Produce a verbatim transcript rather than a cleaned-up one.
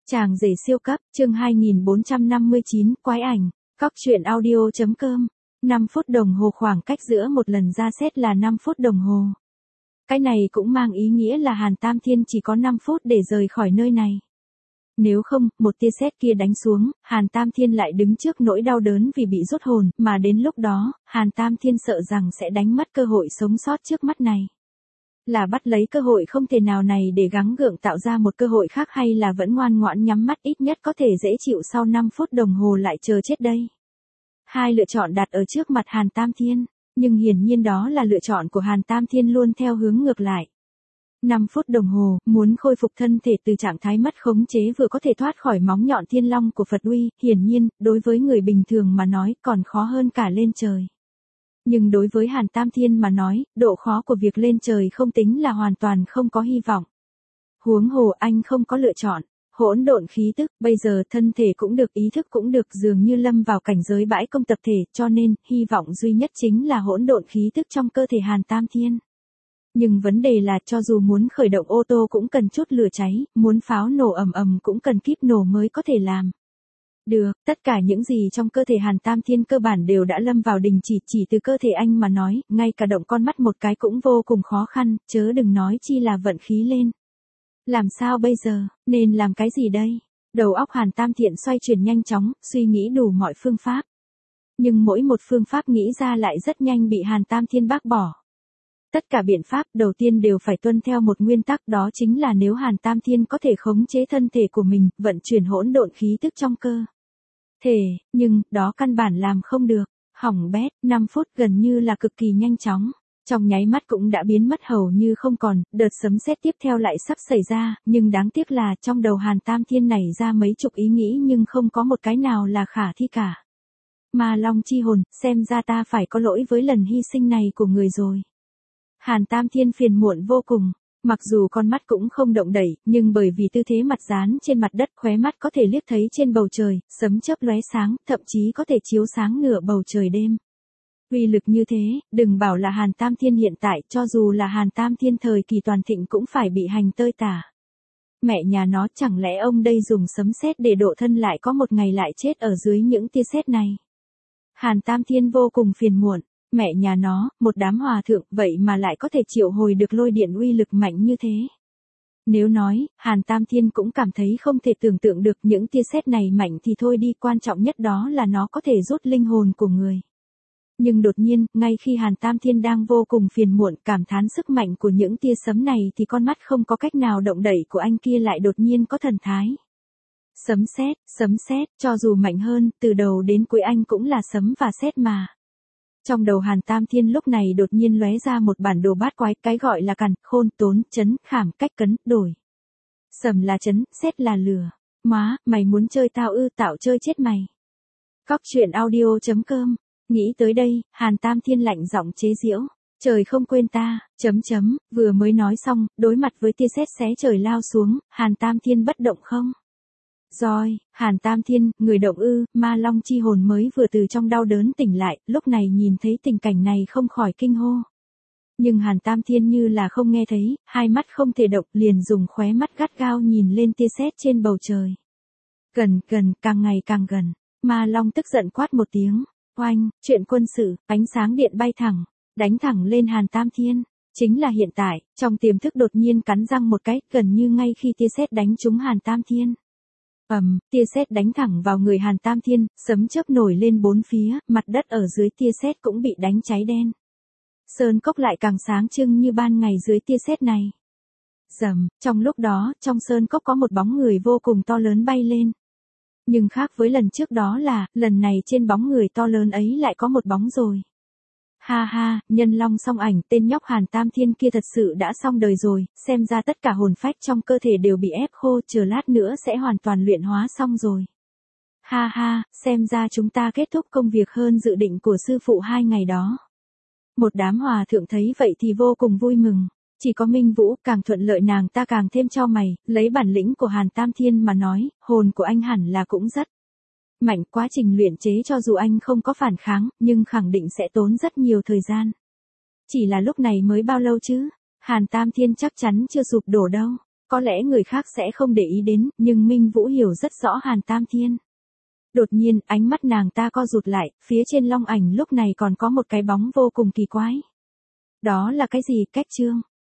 Chàng rể siêu cấp, chương hai nghìn bốn trăm năm mươi chín, quái ảnh, cóc truyện audio.com. năm phút đồng hồ, khoảng cách giữa một lần ra xét là năm phút đồng hồ. Cái này cũng mang ý nghĩa là Hàn Tam Thiên chỉ có năm phút để rời khỏi nơi này. Nếu không, một tia sét kia đánh xuống, Hàn Tam Thiên lại đứng trước nỗi đau đớn vì bị rút hồn, mà đến lúc đó, Hàn Tam Thiên sợ rằng sẽ đánh mất cơ hội sống sót trước mắt này. Là bắt lấy cơ hội không thể nào này để gắng gượng tạo ra một cơ hội khác, hay là vẫn ngoan ngoãn nhắm mắt ít nhất có thể dễ chịu sau năm phút đồng hồ lại chờ chết đây. Hai lựa chọn đặt ở trước mặt Hàn Tam Thiên, nhưng hiển nhiên đó là lựa chọn của Hàn Tam Thiên luôn theo hướng ngược lại. năm phút đồng hồ, muốn khôi phục thân thể từ trạng thái mất khống chế vừa có thể thoát khỏi móng nhọn thiên long của Phật uy, hiển nhiên, đối với người bình thường mà nói còn khó hơn cả lên trời. Nhưng đối với Hàn Tam Thiên mà nói, độ khó của việc lên trời không tính là hoàn toàn không có hy vọng. Huống hồ anh không có lựa chọn, hỗn độn khí tức, bây giờ thân thể cũng được, ý thức cũng được, dường như lâm vào cảnh giới bãi công tập thể, cho nên, hy vọng duy nhất chính là hỗn độn khí tức trong cơ thể Hàn Tam Thiên. Nhưng vấn đề là cho dù muốn khởi động ô tô cũng cần chút lửa cháy, muốn pháo nổ ầm ầm cũng cần kíp nổ mới có thể làm. Được, tất cả những gì trong cơ thể Hàn Tam Thiên cơ bản đều đã lâm vào đình chỉ, chỉ từ cơ thể anh mà nói, ngay cả động con mắt một cái cũng vô cùng khó khăn, chớ đừng nói chi là vận khí lên. Làm sao bây giờ, nên làm cái gì đây? Đầu óc Hàn Tam Thiên xoay chuyển nhanh chóng, suy nghĩ đủ mọi phương pháp. Nhưng mỗi một phương pháp nghĩ ra lại rất nhanh bị Hàn Tam Thiên bác bỏ. Tất cả biện pháp đầu tiên đều phải tuân theo một nguyên tắc, đó chính là nếu Hàn Tam Thiên có thể khống chế thân thể của mình, vận chuyển hỗn độn khí tức trong cơ thể, nhưng, đó căn bản làm không được, hỏng bét, năm phút gần như là cực kỳ nhanh chóng. Trong nháy mắt cũng đã biến mất hầu như không còn, đợt sấm sét tiếp theo lại sắp xảy ra, nhưng đáng tiếc là trong đầu Hàn Tam Thiên nảy ra mấy chục ý nghĩ nhưng không có một cái nào là khả thi cả. Ma Long chi hồn, xem ra ta phải có lỗi với lần hy sinh này của người rồi. Hàn Tam Thiên phiền muộn vô cùng, mặc dù con mắt cũng không động đậy, nhưng bởi vì tư thế mặt dán trên mặt đất, khóe mắt có thể liếc thấy trên bầu trời, sấm chớp lóe sáng, thậm chí có thể chiếu sáng nửa bầu trời đêm. Uy lực như thế, đừng bảo là Hàn Tam Thiên hiện tại, cho dù là Hàn Tam Thiên thời kỳ toàn thịnh cũng phải bị hành tơi tả. Mẹ nhà nó, chẳng lẽ ông đây dùng sấm sét để độ thân lại có một ngày lại chết ở dưới những tia sét này. Hàn Tam Thiên vô cùng phiền muộn. Mẹ nhà nó, một đám hòa thượng, vậy mà lại có thể triệu hồi được lôi điện uy lực mạnh như thế. Nếu nói, Hàn Tam Thiên cũng cảm thấy không thể tưởng tượng được những tia sét này mạnh thì thôi đi, quan trọng nhất đó là nó có thể rút linh hồn của người. Nhưng đột nhiên, ngay khi Hàn Tam Thiên đang vô cùng phiền muộn cảm thán sức mạnh của những tia sấm này thì con mắt không có cách nào động đậy của anh kia lại đột nhiên có thần thái. Sấm sét, sấm sét, cho dù mạnh hơn, từ đầu đến cuối anh cũng là sấm và sét mà. Trong đầu Hàn Tam Thiên lúc này đột nhiên lóe ra một bản đồ bát quái, cái gọi là càn, khôn, tốn, chấn, khảm, cách cấn, đổi. Sầm là chấn, sét là lửa. Má, mày muốn chơi tao ư, tạo chơi chết mày. Cóc truyện audio.com. Nghĩ tới đây, Hàn Tam Thiên lạnh giọng chế giễu. Trời không quên ta, chấm chấm, vừa mới nói xong, đối mặt với tia sét xé trời lao xuống, Hàn Tam Thiên bất động không? Rồi, Hàn Tam Thiên, người động ư, Ma Long chi hồn mới vừa từ trong đau đớn tỉnh lại, lúc này nhìn thấy tình cảnh này không khỏi kinh hô. Nhưng Hàn Tam Thiên như là không nghe thấy, hai mắt không thể động, liền dùng khóe mắt gắt gao nhìn lên tia sét trên bầu trời. Gần, gần, càng ngày càng gần, Ma Long tức giận quát một tiếng, oanh, chuyện quân sự, ánh sáng điện bay thẳng, đánh thẳng lên Hàn Tam Thiên. Chính là hiện tại, trong tiềm thức đột nhiên cắn răng một cái, gần như ngay khi tia sét đánh trúng Hàn Tam Thiên. Ầm, um, tia sét đánh thẳng vào người Hàn Tam Thiên, sấm chớp nổi lên bốn phía, mặt đất ở dưới tia sét cũng bị đánh cháy đen. Sơn cốc lại càng sáng trưng như ban ngày dưới tia sét này. Rầm, trong lúc đó, trong sơn cốc có một bóng người vô cùng to lớn bay lên. Nhưng khác với lần trước đó là, lần này trên bóng người to lớn ấy lại có một bóng rồi. Ha ha, nhân long song ảnh, tên nhóc Hàn Tam Thiên kia thật sự đã xong đời rồi, xem ra tất cả hồn phách trong cơ thể đều bị ép khô, chờ lát nữa sẽ hoàn toàn luyện hóa xong rồi. Ha ha, xem ra chúng ta kết thúc công việc hơn dự định của sư phụ hai ngày đó. Một đám hòa thượng thấy vậy thì vô cùng vui mừng. Chỉ có Minh Vũ, càng thuận lợi nàng ta càng thêm cho mày, lấy bản lĩnh của Hàn Tam Thiên mà nói, hồn của anh hẳn là cũng rất mạnh, quá trình luyện chế cho dù anh không có phản kháng, nhưng khẳng định sẽ tốn rất nhiều thời gian. Chỉ là lúc này mới bao lâu chứ? Hàn Tam Thiên chắc chắn chưa sụp đổ đâu. Có lẽ người khác sẽ không để ý đến, nhưng Minh Vũ hiểu rất rõ Hàn Tam Thiên. Đột nhiên, ánh mắt nàng ta co rụt lại, phía trên long ảnh lúc này còn có một cái bóng vô cùng kỳ quái. Đó là cái gì? Cách trương.